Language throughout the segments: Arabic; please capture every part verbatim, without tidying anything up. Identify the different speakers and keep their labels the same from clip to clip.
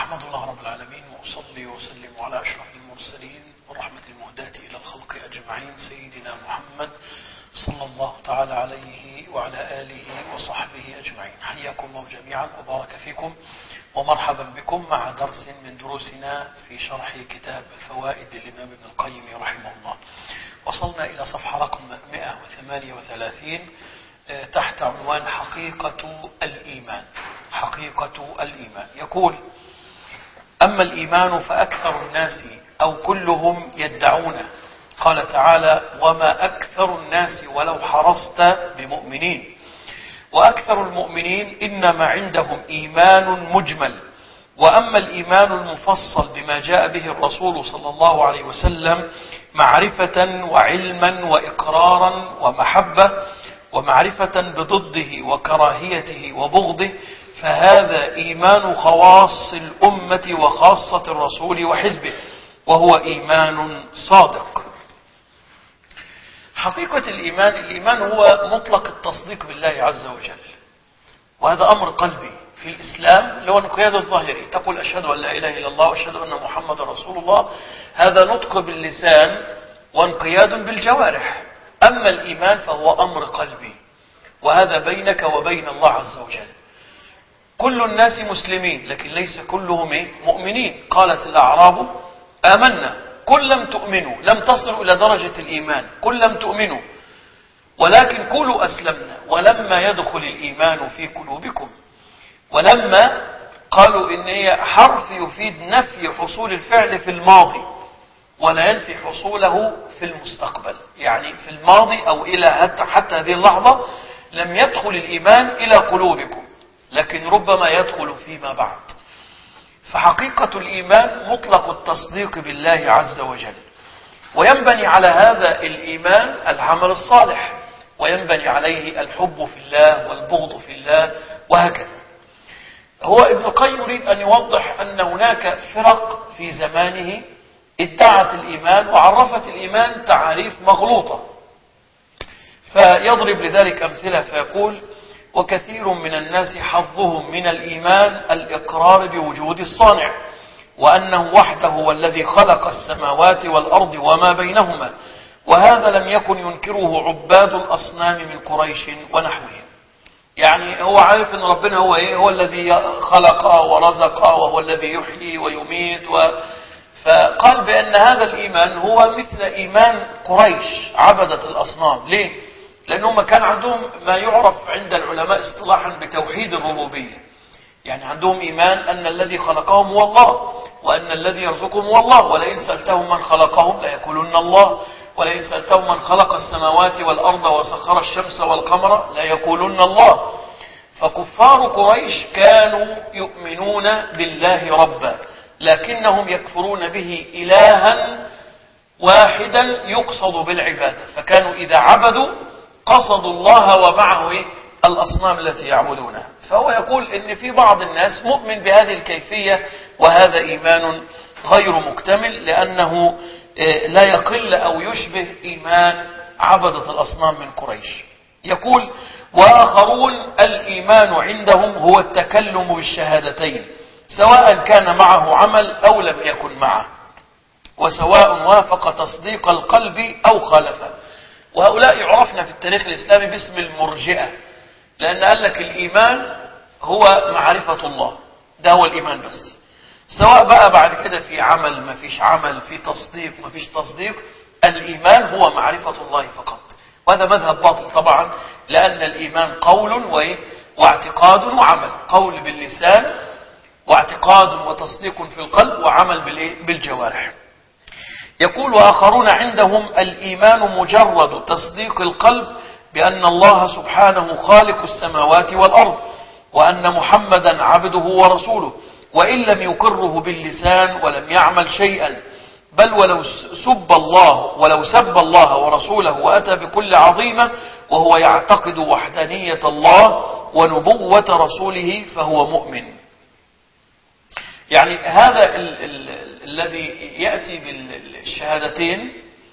Speaker 1: أحمد الله رب العالمين وأصلي وسلم على أشرف المرسلين والرحمة المهداة إلى الخلق أجمعين سيدنا محمد صلى الله تعالى عليه وعلى آله وصحبه أجمعين. حياكم الله جميعا وبارك فيكم ومرحبا بكم مع درس من دروسنا في شرح كتاب الفوائد للإمام ابن القيم رحمه الله. وصلنا إلى صفحة رقم مئة وثمانية وثلاثين تحت عنوان حقيقة الإيمان. حقيقة الإيمان يقول: أما الإيمان فأكثر الناس أو كلهم يدعونه. قال تعالى: وما أكثر الناس ولو حرصت بمؤمنين. وأكثر المؤمنين إنما عندهم إيمان مجمل. وأما الإيمان المفصل بما جاء به الرسول صلى الله عليه وسلم معرفة وعلما وإقرارا ومحبة ومعرفة بضده وكراهيته وبغضه، فهذا إيمان خواص الأمة وخاصة الرسول وحزبه، وهو إيمان صادق. حقيقة الإيمان، الإيمان هو مطلق التصديق بالله عز وجل، وهذا أمر قلبي في الإسلام اللي هو الانقياد الظاهري. تقول أشهد أن لا إله إلا الله وأشهد أن محمد رسول الله، هذا نطق باللسان وانقياد بالجوارح. أما الإيمان فهو أمر قلبي، وهذا بينك وبين الله عز وجل. كل الناس مسلمين لكن ليس كلهم مؤمنين. قالت الأعراب آمنا قل لم تؤمنوا، لم تصلوا إلى درجة الإيمان، قل لم تؤمنوا ولكن قولوا أسلمنا ولما يدخل الإيمان في قلوبكم. ولما قالوا إن هي حرف يفيد نفي حصول الفعل في الماضي ولا ينفي حصوله في المستقبل، يعني في الماضي أو إلى حتى, حتى هذه اللحظة لم يدخل الإيمان إلى قلوبكم، لكن ربما يدخل فيما بعد. فحقيقة الإيمان مطلق التصديق بالله عز وجل، وينبني على هذا الإيمان العمل الصالح، وينبني عليه الحب في الله والبغض في الله وهكذا. هو ابن القيم يريد أن يوضح أن هناك فرق في زمانه ادعت الإيمان وعرفت الإيمان تعاريف مغلوطة، فيضرب لذلك أمثلة فيقول: وكثير من الناس حظهم من الإيمان الإقرار بوجود الصانع، وأنه وحده هو الذي خلق السماوات والأرض وما بينهما، وهذا لم يكن ينكره عباد الأصنام من قريش ونحوهم. يعني هو عارف أن ربنا هو إيه؟ هو الذي خلق ورزق وهو الذي يحيي ويميت و... فقال بأن هذا الإيمان هو مثل إيمان قريش عبدة الأصنام. ليه؟ لأنهم كان عندهم ما يعرف عند العلماء اصطلاحا بتوحيد الربوبية، يعني عندهم إيمان أن الذي خلقهم هو الله، وأن الذي يرزقهم هو الله، ولئن سألتهم من خلقهم ليقولن الله، ولئن سألتهم من خلق السماوات والأرض وسخر الشمس والقمر ليقولن الله. فكفار قريش كانوا يؤمنون بالله ربا، لكنهم يكفرون به إلها واحدا يقصد بالعبادة، فكانوا إذا عبدوا قصدوا الله ومعه الأصنام التي يعبدونها. فهو يقول إن في بعض الناس مؤمن بهذه الكيفية، وهذا إيمان غير مكتمل، لأنه لا يقل أو يشبه إيمان عبدة الأصنام من قريش. يقول: وآخرون الإيمان عندهم هو التكلم بالشهادتين، سواء كان معه عمل أو لم يكن معه، وسواء وافق تصديق القلب أو خالفه. وهؤلاء يعرفنا في التاريخ الإسلامي باسم المرجئة، لأن قال لك الإيمان هو معرفة الله، ده هو الإيمان بس، سواء بقى بعد كده في عمل ما فيش عمل، في تصديق ما فيش تصديق، الإيمان هو معرفة الله فقط. وهذا مذهب باطل طبعا، لأن الإيمان قول واعتقاد وعمل، قول باللسان واعتقاد وتصديق في القلب وعمل بالجوارح. يقول: وآخرون عندهم الإيمان مجرد تصديق القلب بأن الله سبحانه خالق السماوات والأرض، وأن محمدا عبده ورسوله، وإن لم يقره باللسان ولم يعمل شيئا، بل ولو سب الله ولو سب الله ورسوله وأتى بكل عظيمة وهو يعتقد وحدانية الله ونبوة رسوله فهو مؤمن. يعني هذا ال ال الذي يأتي بالشهادتين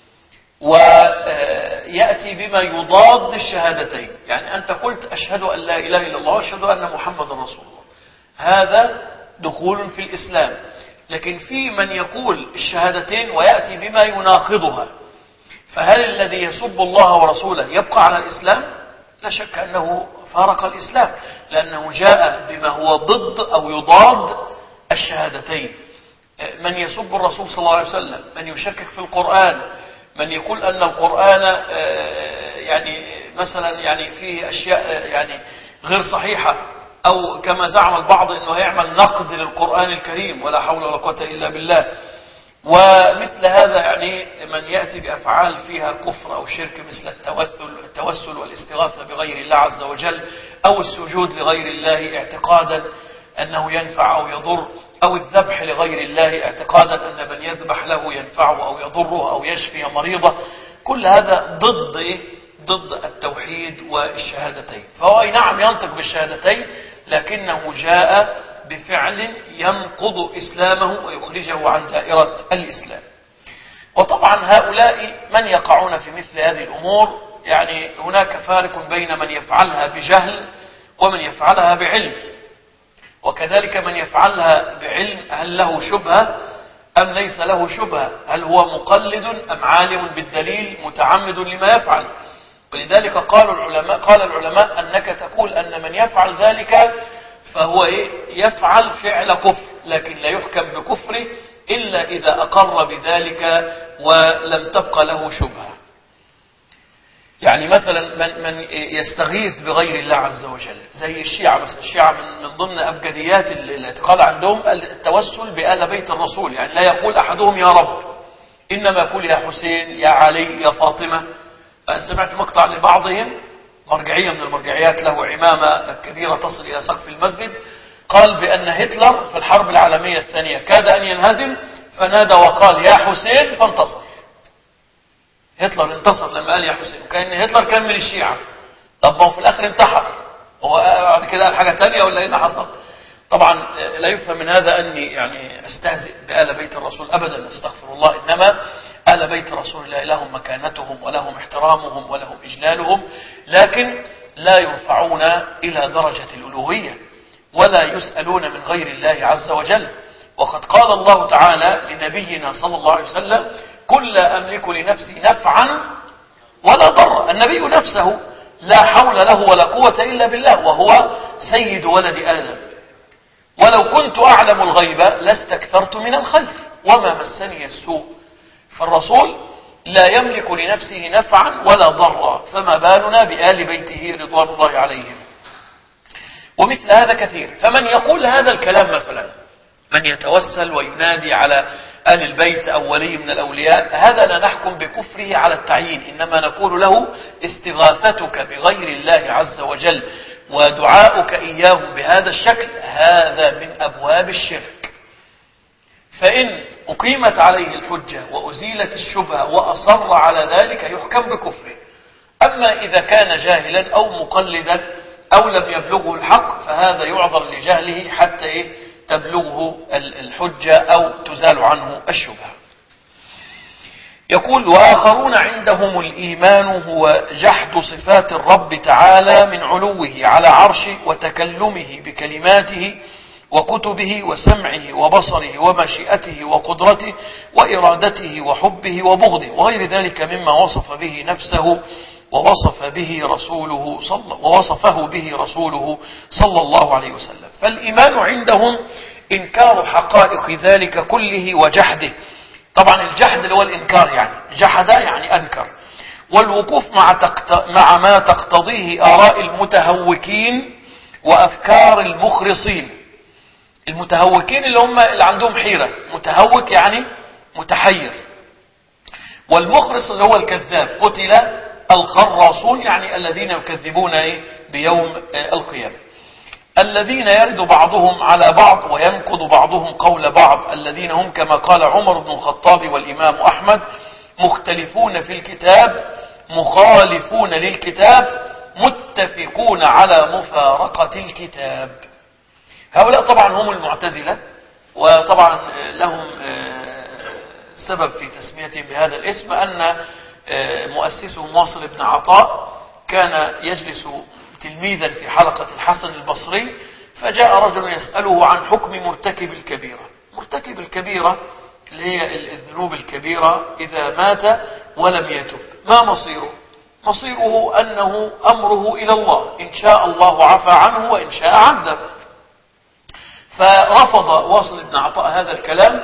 Speaker 1: ويأتي بما يضاد الشهادتين، يعني أنت قلت أشهد أن لا إله إلا الله وأشهد أن محمد رسول الله، هذا دخول في الإسلام. لكن في من يقول الشهادتين ويأتي بما يناقضها، فهل الذي يسب الله ورسوله يبقى على الإسلام؟ لا شك أنه فارق الإسلام، لأنه جاء بما هو ضد أو يضاد الشهادتين. من يسب الرسول صلى الله عليه وسلم، من يشكك في القرآن، من يقول أن القرآن يعني مثلا يعني فيه أشياء يعني غير صحيحة، أو كما زعم البعض أنه يعمل نقد للقرآن الكريم، ولا حول ولا قوة إلا بالله. ومثل هذا يعني من يأتي بأفعال فيها كفر أو شرك، مثل التوسل, التوسل والاستغاثة بغير الله عز وجل، أو السجود لغير الله اعتقادا أنه ينفع أو يضر، أو الذبح لغير الله اعتقادا أن من يذبح له ينفعه أو يضره أو يشفي مريضه. كل هذا ضد ضد التوحيد والشهادتين. فهو أي نعم ينطق بالشهادتين، لكنه جاء بفعل ينقض إسلامه ويخرجه عن دائرة الإسلام. وطبعا هؤلاء من يقعون في مثل هذه الأمور، يعني هناك فارق بين من يفعلها بجهل ومن يفعلها بعلم. وكذلك من يفعلها بعلم، هل له شبهة أم ليس له شبهة؟ هل هو مقلد أم عالم بالدليل متعمد لما يفعل؟ ولذلك قالوا العلماء قال العلماء أنك تقول أن من يفعل ذلك فهو يفعل فعل كفر، لكن لا يحكم بكفره إلا إذا أقر بذلك ولم تبقى له شبهة. يعني مثلا من, من يستغيث بغير الله عز وجل، زي الشيعة مثلا. الشيعة من, من ضمن أبجديات الاعتقاد عندهم التوسل بآل بيت الرسول، يعني لا يقول أحدهم يا رب، إنما يقول يا حسين، يا علي، يا فاطمة. أنا سمعت مقطع لبعضهم، مرجعية من المرجعيات له عمامة كبيرة تصل إلى سقف المسجد، قال بأن هتلر في الحرب العالمية الثانية كاد أن ينهزم، فنادى وقال يا حسين فانتصر. هتلر انتصر لما قال يا حسين، وكأن هتلر كان من الشيعة. طب ما هو في الآخر انتحر، هو بعد كده قال حاجة تانية ولا ايه اللي حصل؟ طبعا لا يفهم من هذا أني يعني أستهزئ بآل بيت الرسول أبدا، استغفر الله. إنما آل بيت رسول الله لهم مكانتهم ولهم احترامهم ولهم إجلالهم، لكن لا يرفعون إلى درجة الألوهية ولا يسألون من غير الله عز وجل. وقد قال الله تعالى لنبينا صلى الله عليه وسلم قل لا أملك لنفسي نفعا ولا ضرا. النبي نفسه لا حول له ولا قوة إلا بالله، وهو سيد ولد آدم. ولو كنت أعلم الغيب لاستكثرت من الخير وما مسني السوء. فالرسول لا يملك لنفسه نفعا ولا ضرا، فما بالنا بآل بيته رضوان الله عليهم. ومثل هذا كثير. فمن يقول هذا الكلام مثلا، من يتوسل وينادي على آل البيت أو ولي من الأولياء، هذا لا نحكم بكفره على التعيين، إنما نقول له استغاثتك بغير الله عز وجل ودعاؤك إياهم بهذا الشكل هذا من أبواب الشرك. فإن أقيمت عليه الحجة وأزيلت الشبهة وأصر على ذلك يحكم بكفره. أما إذا كان جاهلا أو مقلدا أو لم يبلغه الحق فهذا يعذر لجهله حتى إيه تبلغه الحجة أو تزال عنه الشبهة. يقول وآخرون عندهم الإيمان هو جحد صفات الرب تعالى من علوه على عرشه وتكلمه بكلماته وكتبه وسمعه وبصره ومشيئته وقدرته وإرادته وحبه وبغضه وغير ذلك مما وصف به نفسه ووصف به رسوله صلى ووصفه به رسوله صلى الله عليه وسلم. فالإيمان عندهم إنكار حقائق ذلك كله وجحده. طبعا الجحد اللي هو الإنكار، يعني جحد يعني أنكر. والوقوف مع, تقت... مع ما تقتضيه آراء المتهوكين وأفكار المخرصين. المتهوكين اللي هم اللي عندهم حيرة، متهوك يعني متحير. والمخرص اللي هو الكذاب، قتل الخراصون يعني الذين يكذبون بيوم القيامة. الذين يرد بعضهم على بعض وينقض بعضهم قول بعض، الذين هم كما قال عمر بن الخطاب والإمام أحمد مختلفون في الكتاب مخالفون للكتاب متفقون على مفارقة الكتاب. هؤلاء طبعا هم المعتزلة، وطبعا لهم سبب في تسميتهم بهذا الاسم أن مؤسسهم واصل بن عطاء كان يجلس تلميذا في حلقة الحسن البصري، فجاء رجل يسأله عن حكم مرتكب الكبيرة. مرتكب الكبيرة اللي هي الذنوب الكبيرة إذا مات ولم يتب ما مصيره؟ مصيره أنه أمره إلى الله، إن شاء الله عفى عنه وإن شاء عذب. فرفض واصل بن عطاء هذا الكلام،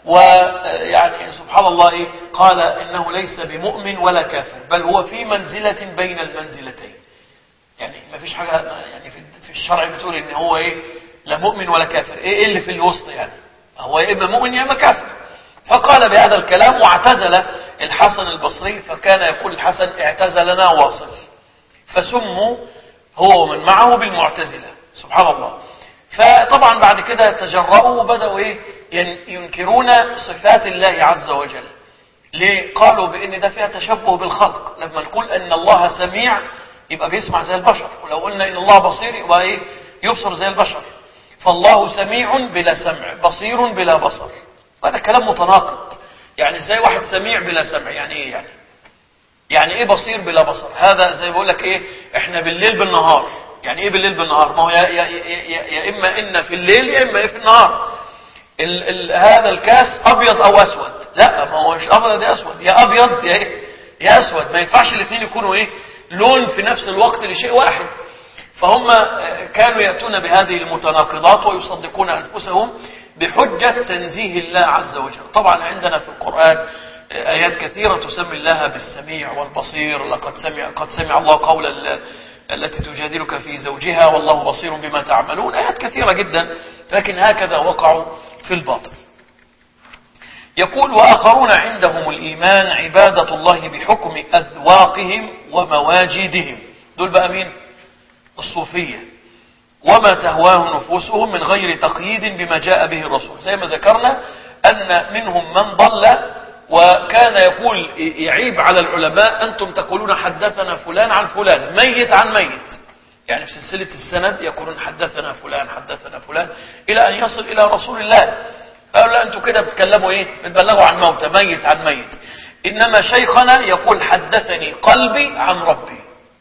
Speaker 1: ويعني سبحان الله إيه قال إنه ليس بمؤمن ولا كافر، بل هو في منزلة بين المنزلتين. يعني ما فيش حاجة يعني في الشرع بتقول إن هو إيه لا مؤمن ولا كافر، إيه اللي في الوسط؟ يعني هو يا إما مؤمن يا إما كافر. فقال بهذا الكلام واعتزل الحسن البصري، فكان يقول الحسن اعتزلنا واصل، فسموا هو ومن معه بالمعتزلة. سبحان الله. فطبعا بعد كده تجرؤوا وبدأوا إيه ينكرون صفات الله عز وجل. ليه؟ قالوا بأن ده فيها تشبه بالخلق. لما نقول أن الله سميع يبقى بيسمع زي البشر، ولو قلنا إن الله بصير يبقى إيه يبصر زي البشر. فالله سميع بلا سمع، بصير بلا بصر، وهذا كلام متناقض. يعني ازاي واحد سميع بلا سمع؟ يعني ايه يعني يعني ايه بصير بلا بصر؟ هذا زي بقول لك ايه احنا بالليل بالنهار. يعني ايه بالليل بالنهار؟ ما هو يا, يا, يا, يا اما ان في الليل يا اما في النهار. ال ال هذا الكاس ابيض او اسود؟ لا، ما هو مش ابيض يا اسود، يا ابيض يا ايه يا اسود. ما ينفعش الاثنين يكونوا ايه لون في نفس الوقت لشيء واحد. فهم كانوا يأتون بهذه المتناقضات ويصدقون أنفسهم بحجة تنزيه الله عز وجل. طبعا عندنا في القرآن آيات كثيرة تسمي الله بالسميع والبصير. لقد سمع قد سمع الله قول التي تجادلك في زوجها والله بصير بما تعملون. آيات كثيرة جدا، لكن هكذا وقعوا في الباطل. يقول وآخرون عندهم الإيمان عبادة الله بحكم أذواقهم ومواجدهم. دول بقى مين؟ الصوفية. وما تهواه نفوسهم من غير تقييد بما جاء به الرسول. زي ما ذكرنا أن منهم من ضل وكان يقول يعيب على العلماء أنتم تقولون حدثنا فلان عن فلان، ميت عن ميت. يعني في سلسلة السند يقولون حدثنا فلان حدثنا فلان إلى أن يصل إلى رسول الله. قالوا لا أنتم كده بتكلموا إيه بتبلغوا عن موتى، ميت عن ميت. إنما شيخنا يقول حدثني قلبي عن ربي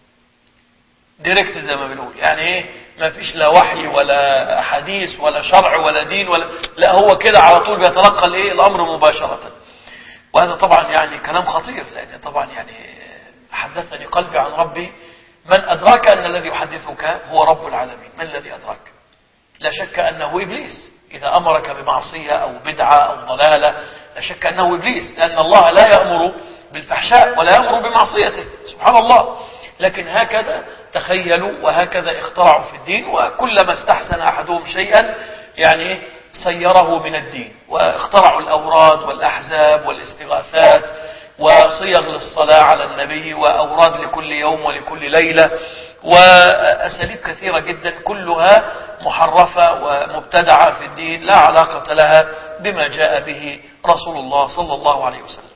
Speaker 1: ديركت زي ما بنقول. يعني ايه ما فيش لا وحي ولا حديث ولا شرع ولا دين ولا لا، هو كده على طول بيتلقى الايه الامر مباشرة. وهذا طبعا يعني كلام خطير، لان طبعا يعني حدثني قلبي عن ربي. من ادراك ان الذي يحدثك هو رب العالمين؟ من الذي ادراك؟ لا شك انه ابليس. اذا امرك بمعصية او بدعة او ضلالة لا شك انه ابليس، لان الله لا يأمر بالفحشاء ولا يأمر بمعصيته سبحان الله. لكن هكذا تخيلوا وهكذا اخترعوا في الدين، وكلما استحسن أحدهم شيئا يعني صيره من الدين. واخترعوا الأوراد والأحزاب والاستغاثات وصيغ للصلاة على النبي وأوراد لكل يوم ولكل ليلة وأساليب كثيرة جدا كلها محرفة ومبتدعة في الدين لا علاقة لها بما جاء به رسول الله صلى الله عليه وسلم.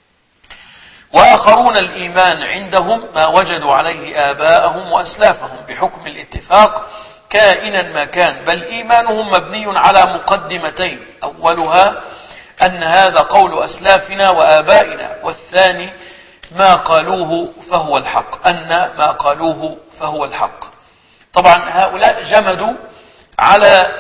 Speaker 1: وآخرون الإيمان عندهم ما وجدوا عليه آباءهم وأسلافهم بحكم الاتفاق كائنا ما كان، بل إيمانهم مبني على مقدمتين: أولها أن هذا قول أسلافنا وآبائنا، والثاني ما قالوه فهو الحق، أن ما قالوه فهو الحق. طبعا هؤلاء جمدوا على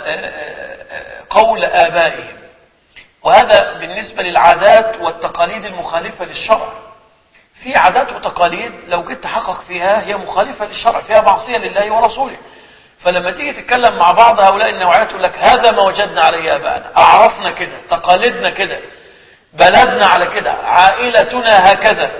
Speaker 1: قول آبائهم، وهذا بالنسبة للعادات والتقاليد المخالفة للشرع. في عادات وتقاليد لو جيت تحقق فيها هي مخالفة للشرع، فيها معصية لله ورسوله. فلما تيجي تتكلم مع بعض هؤلاء النوعيات يقول لك هذا ما وجدنا عليه آباءنا، أعرفنا كده، تقاليدنا كده، بلدنا على كده، عائلتنا هكذا.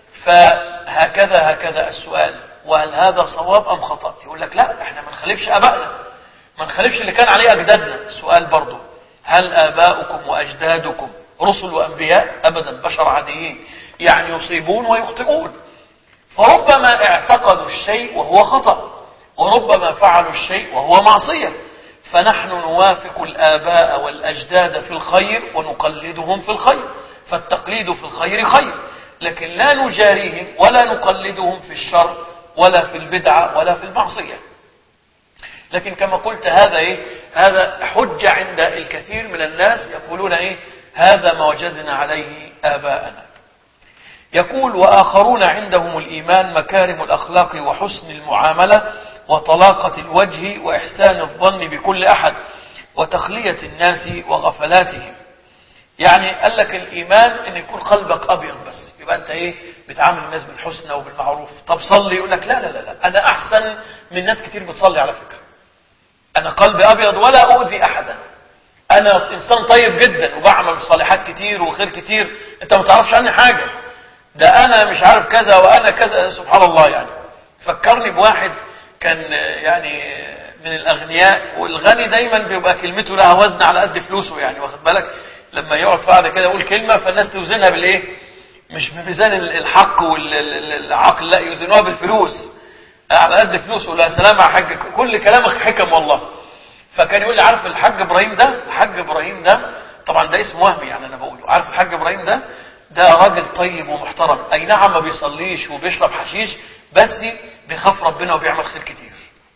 Speaker 1: فهكذا هكذا السؤال: وهل هذا صواب أم خطأ؟ يقول لك لا، احنا ما نخالفش آبائنا، ما نخالفش اللي كان عليه أجدادنا. السؤال برضو: هل آباؤكم وأجدادكم رسل وأنبياء؟ أبدا، بشر عاديين يعني يصيبون ويخطئون. فربما اعتقدوا الشيء وهو خطأ، وربما فعلوا الشيء وهو معصية. فنحن نوافق الآباء والأجداد في الخير ونقلدهم في الخير، فالتقليد في الخير خير، لكن لا نجاريهم ولا نقلدهم في الشر ولا في البدعة ولا في المعصية. لكن كما قلت هذا إيه؟ هذا حجة عند الكثير من الناس، يقولون إيه؟ هذا ما وجدنا عليه آباءنا. يقول: وآخرون عندهم الإيمان مكارم الأخلاق وحسن المعاملة وطلاقة الوجه وإحسان الظن بكل أحد وتخلية الناس وغفلاتهم. يعني قال لك الإيمان إن يكون قلبك أبيض بس، يبقى أنت إيه بتعامل الناس بالحسنى وبالمعروف. طب صلي، يقول لك لا لا لا لا أنا أحسن من ناس كتير بتصلي على فكرة، أنا قلبي أبيض ولا أؤذي أحدا، أنا إنسان طيب جدا وبعمل صالحات كتير وخير كتير، أنت ما تعرفش عني حاجة، ده أنا مش عارف كذا وأنا كذا. سبحان الله. يعني فكرني بواحد كان يعني من الأغنياء، والغني دايما بيبقى كلمته لها وزن على قد فلوسه، يعني واخد بالك لما يقعد قاعدة كده يقول كلمة فالناس توزنها بالإيه؟ مش بميزان الحق والعقل، لا يوزنوها بالفلوس، على قد فلوسه. لا سلام على حاج، كل كلامك حكم والله. فكان يقول لي عارف الحاج ابراهيم ده، الحاج ابراهيم ده طبعا ده اسم وهمي يعني انا بقوله، عارف الحاج ابراهيم ده ده راجل طيب ومحترم، اي نعم ما بيصليش وبيشرب حشيش بس بيخاف ربنا وبيعمل خير كتير.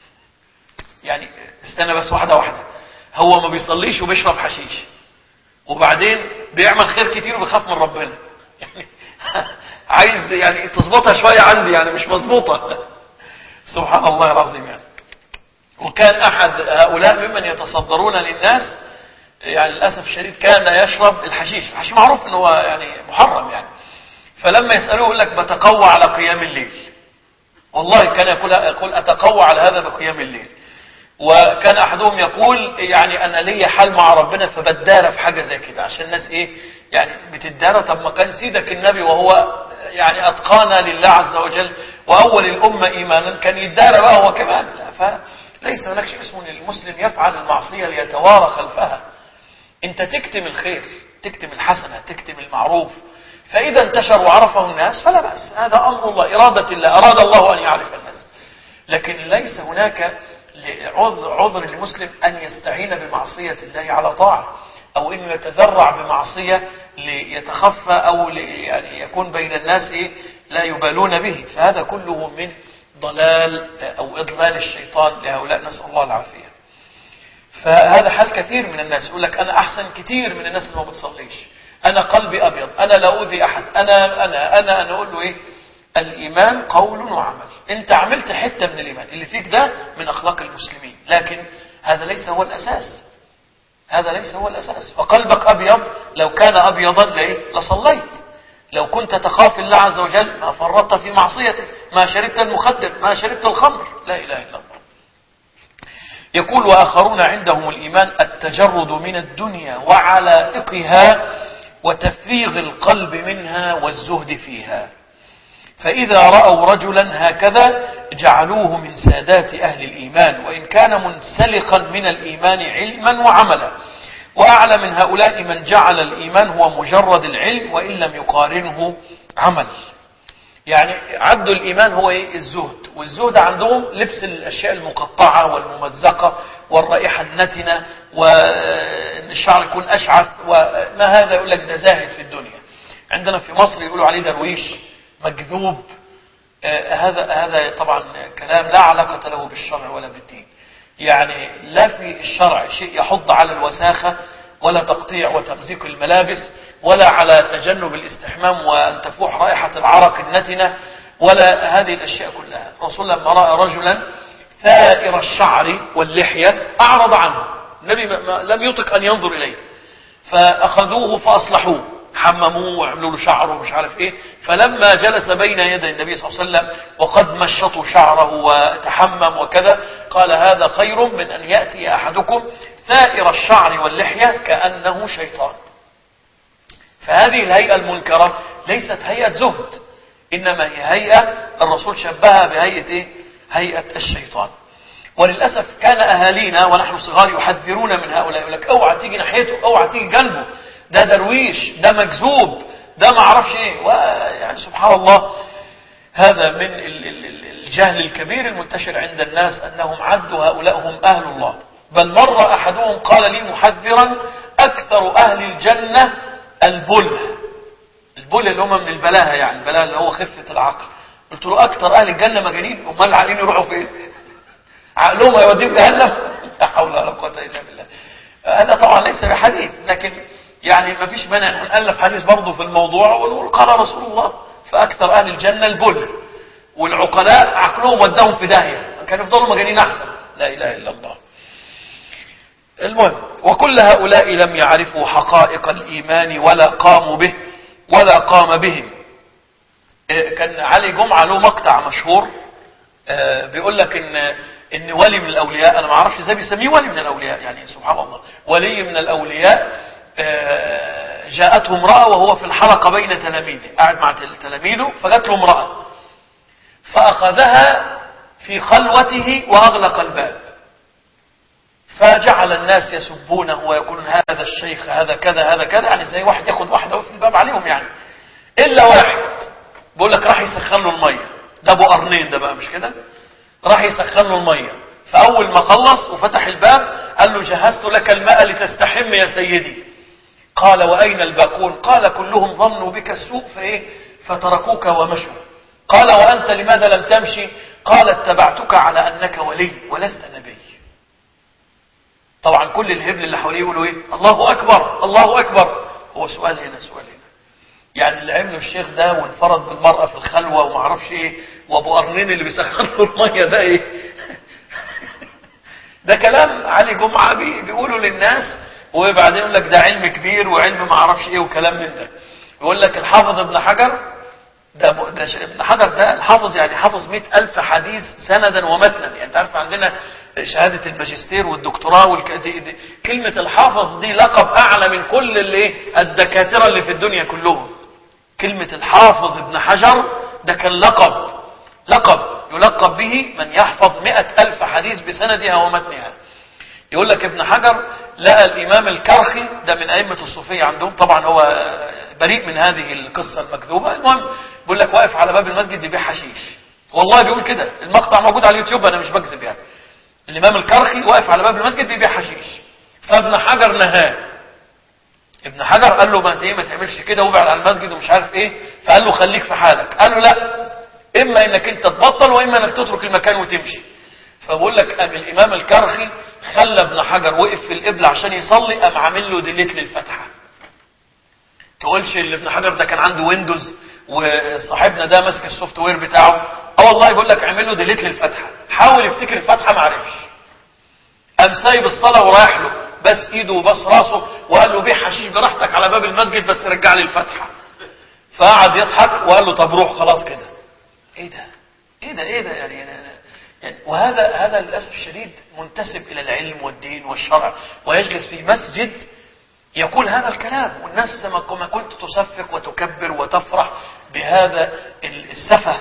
Speaker 1: يعني استنى بس واحده واحده، هو ما بيصليش وبيشرب حشيش وبعدين بيعمل خير كتير وبيخاف من ربنا. يعني عايز يعني تظبطها شويه عندي، يعني مش مظبوطه. سبحان الله العظيم. يعني وكان أحد هؤلاء ممن يتصدرون للناس، يعني للأسف الشديد كان يشرب الحشيش، الحشيش معروف أنه يعني محرم يعني. فلما يسألوه يقول لك بتقوى على قيام الليل، والله كان يقول, يقول أتقوى على هذا بقيام الليل. وكان أحدهم يقول يعني أنا لي حال مع ربنا فبتدارى في حاجة زي كده، عشان الناس إيه يعني بتدارى. طب ما كان سيدك النبي وهو يعني أتقانا لله عز وجل وأول الأمة إيمانا كان يدارى بقى هو كمان. لا، ليس هناك شيء اسمه للمسلم يفعل المعصية ليتوارى خلفها. انت تكتم الخير، تكتم الحسنة، تكتم المعروف، فإذا انتشر وعرفه الناس فلا بأس، هذا أمر الله، إرادة الله، أراد الله أن يعرف الناس. لكن ليس هناك عذر للمسلم أن يستعين بمعصية الله على طاعة، أو أنه يتذرع بمعصية ليتخفى أو يعني يكون بين الناس إيه لا يبالون به، فهذا كله من ضلال أو إضلال الشيطان لهؤلاء، نسأل الله العافية. فهذا حال كثير من الناس، يقول لك أنا أحسن كثير من الناس اللي ما بتصليش، أنا قلبي أبيض، أنا لا أؤذي أحد، أنا أنا أنا أنا أقول له إيه؟ الإيمان قول وعمل. أنت عملت حتة من الإيمان، اللي فيك ده من أخلاق المسلمين، لكن هذا ليس هو الأساس، هذا ليس هو الأساس. وقلبك أبيض، لو كان أبيضا ليه لصليت، لو كنت تخاف الله عز وجل ما فرطت في معصيته، ما شربت المخدر، ما شربت الخمر، لا إله إلا الله. يقول وآخرون عندهم الإيمان التجرد من الدنيا وعلائقها وتفريغ القلب منها والزهد فيها، فإذا رأوا رجلا هكذا جعلوه من سادات أهل الإيمان وإن كان منسلخا من الإيمان علما وعملا. وأعلى من هؤلاء من جعل الإيمان هو مجرد العلم وإن لم يقارنه عمل. يعني عدوا الإيمان هو إيه؟ الزهد، والزهد عندهم لبس الأشياء المقطعة والممزقة والرائحة النتنة وأن الشعر يكون أشعث وما هذا، يقول لك ده زاهد في الدنيا. عندنا في مصر يقولوا عليه درويش مجذوب. آه هذا هذا طبعا كلام لا علاقة له بالشرع ولا بالدين. يعني لا في الشرع شيء يحض على الوساخة ولا تقطيع وتمزيق الملابس ولا على تجنب الاستحمام وأن تفوح رائحة العرق النتنة ولا هذه الأشياء كلها. الرسول لما رأى رجلا ثائر الشعر واللحية أعرض عنه، النبي لم يطق أن ينظر إليه، فأخذوه فأصلحوه، حمموه وعملوا له شعره ومش عارف ايه. فلما جلس بين يدي النبي صلى الله عليه وسلم وقد مشطوا شعره وتحمم وكذا، قال هذا خير من أن يأتي أحدكم ثائر الشعر واللحية كأنه شيطان. فهذه الهيئة المنكرة ليست هيئة زهد، إنما هي هيئة الرسول شبهها بهيئة إيه؟ هيئة الشيطان. وللأسف كان أهالينا ونحن صغار يحذرون من هؤلاء، يقول لك اوعى تيجي ناحيته، اوعى تيجي جنبه، ده درويش، ده مجذوب، ده ما اعرفش ايه. ويعني سبحان الله، هذا من الجهل الكبير المنتشر عند الناس أنهم عدوا هؤلاء هم أهل الله. بل مر أحدهم قال لي محذرا أكثر أهل الجنة البله، البله اللي هم من البلاهة، يعني البلاهة اللي هو خفة العقل. قلت له أكثر أهل الجنة مجانين، امال العقلين يروحوا فين؟ عقلهم هيوديهم جهنم؟ لا حول ولا قوة إلا بالله. هذا طبعا ليس بحديث، لكن يعني ما فيش مانع نحن نألف حديث برضه في الموضوع ونقول قال رسول الله فأكثر أهل الجنة البله، والعقلاء عقلهم ودهم في داهية. كانوا يفضلوا مجانين أحسن. لا إله إلا الله. المهم، وكل هؤلاء لم يعرفوا حقائق الإيمان ولا قاموا به ولا قام بهم. كان علي جمعة له مقطع مشهور بيقول لك ان ان ولي من الاولياء، انا ما اعرفش ازاي بيسميه ولي من الاولياء، يعني سبحان الله، ولي من الاولياء جاءته امرأة وهو في الحلقة بين تلاميذه، قاعد مع تلاميذه، فجات له امرأة فأخذها في خلوته وأغلق الباب، فجعل الناس يسبونه ويقولون هذا الشيخ هذا كذا هذا كذا، يعني زي واحد ياخد واحدة وفي الباب عليهم يعني. إلا واحد بيقول لك راح يسخن له المية، ده ابو قرنين ده بقى مش كده، راح يسخن له المية، فأول ما خلص وفتح الباب قال له جهزت لك الماء لتستحم يا سيدي. قال وأين الباقون؟ قال كلهم ظنوا بك السوء فإيه فتركوك ومشوا. قال وأنت لماذا لم تمشي؟ قال اتبعتك على أنك ولي ولست نبي. طبعا كل الهبل اللي حواليه يقولوا ايه؟ الله أكبر الله أكبر. هو سؤال هنا سؤال هنا، يعني اللي عمله الشيخ ده وانفرد بالمرأة في الخلوة وما عرفش ايه، وابو قرنين اللي بيسخن له المية ده ايه؟ ده كلام علي جمعة بيقولوا للناس، وبعدين يقول لك ده علم كبير وعلم ما عرفش ايه وكلام من ده. يقول لك الحافظ ابن حجر ده, ده ابن حجر ده الحافظ، يعني حافظ مئة ألف حديث سندا ومتنا. يعني انت عارف عندنا شهادة الماجستير والدكتوراه والك... دي دي. كلمة الحافظ دي لقب أعلى من كل اللي الدكاترة اللي في الدنيا كلهم. كلمة الحافظ ابن حجر ده كان لقب لقب يلقب به من يحفظ مئة ألف حديث بسندها ومتنها. يقول لك ابن حجر لقى الإمام الكرخي ده من أئمة الصوفية عندهم، طبعا هو بريء من هذه القصة المكذوبة. المهم بيقول لك واقف على باب المسجد بيبيع حشيش، والله بيقول كده، المقطع موجود على اليوتيوب أنا مش بكذب يعني. الإمام الكرخي واقف على باب المسجد بيبيع حشيش، فابن حجر نهاه. ابن حجر قال له ما ايه ما تعملش كده وابعد عن المسجد ومش عارف ايه، فقال له خليك في حالك. قال له لا، اما انك انت تبطل واما انك تترك المكان وتمشي. فبقول لك قام الامام الكرخي خلى ابن حجر وقف في القبلة عشان يصلي، قام عامل له ديليت للفتحة. تقولش اللي ابن حجر ده كان عنده ويندوز وصاحبنا ده ماسك السوفت وير بتاعه، اه والله بيقول لك اعمل له ديليت للفتحة، حاول يفتكر الفتحة ما عرفش، قام سايب الصلاة ورايح له بس ايده وبس راسه وقال له بيع حشيش براحتك على باب المسجد بس رجع لي الفتحة. فقعد يضحك وقال له طب روح خلاص كده. ايه ده ايه ده ايه ده يعني, يعني وهذا هذا للاسف الشديد منتسب الى العلم والدين والشرع، ويجلس في مسجد يقول هذا الكلام، والناس كما قلت تصفق وتكبر وتفرح بهذا السفه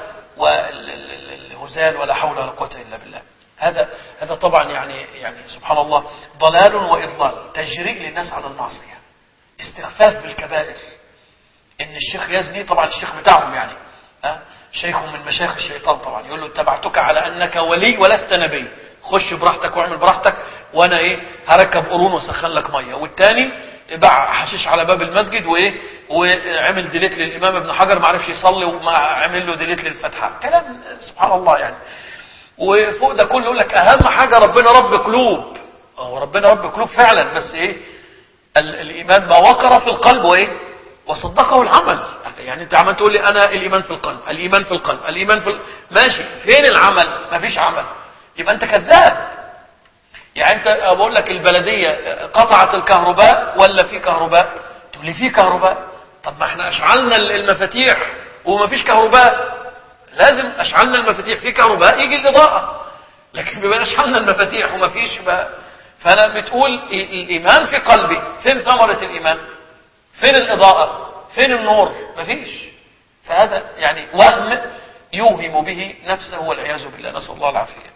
Speaker 1: والهزال، ولا حول ولا قوة الا بالله. هذا هذا طبعا يعني يعني سبحان الله ضلال واضلال، تجريء للناس على المعصيه، استخفاف بالكبائر. ان الشيخ يزني، طبعا الشيخ بتاعهم يعني ها شيخ من مشايخ الشيطان، طبعا يقول له اتبعتك على انك ولي ولست نبي، خش براحتك واعمل براحتك وانا ايه هركب قرون وسخن لك ميه. والتاني باع حشيش على باب المسجد وايه وعمل ديليت للامام ابن حجر ما عرفش يصلي وما عمل له ديليت للفتحه. كلام سبحان الله يعني. وفوق ده كله يقول لك اهم حاجه ربنا رب قلوب. اه ربنا رب قلوب فعلا، بس ايه الايمان ما وقر في القلب وايه وصدقه العمل. يعني انت عمال تقول لي انا الايمان في القلب الايمان في القلب الايمان في القلب. ماشي، فين العمل؟ ما فيش عمل، يبقى انت كذاب. يعني انت بقول لك البلديه قطعت الكهرباء ولا في كهرباء؟ تقول لي في كهرباء. طب ما احنا اشعلنا المفاتيح وما فيش كهرباء. لازم اشعلنا المفاتيح في كهرباء يجي الاضاءه، لكن بما اشعلنا المفاتيح وما فيش بقى. فانا بتقول الايمان في قلبي، فين ثمره الايمان؟ فين الاضاءه؟ فين النور؟ ما فيش. فهذا يعني وهم يوهم به نفسه والعياذ بالله، نسال الله العافيه.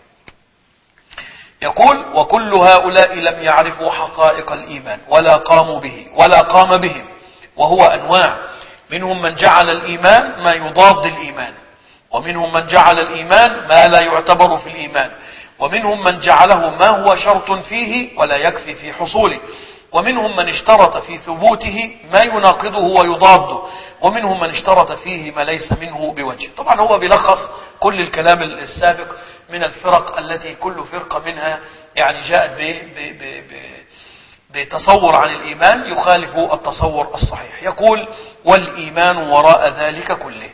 Speaker 1: يقول وكل هؤلاء لم يعرفوا حقائق الإيمان ولا قاموا به ولا قام بهم، وهو أنواع، منهم من جعل الإيمان ما يضاد الإيمان، ومنهم من جعل الإيمان ما لا يعتبر في الإيمان، ومنهم من جعله ما هو شرط فيه ولا يكفي في حصوله، ومنهم من اشترط في ثبوته ما يناقضه ويضاده، ومنهم من اشترط فيه ما ليس منه بوجه. طبعا هو بيلخص كل الكلام السابق من الفرق التي كل فرقة منها يعني جاءت ب ب ب ب بتصور عن الإيمان يخالف التصور الصحيح. يقول والإيمان وراء ذلك كله،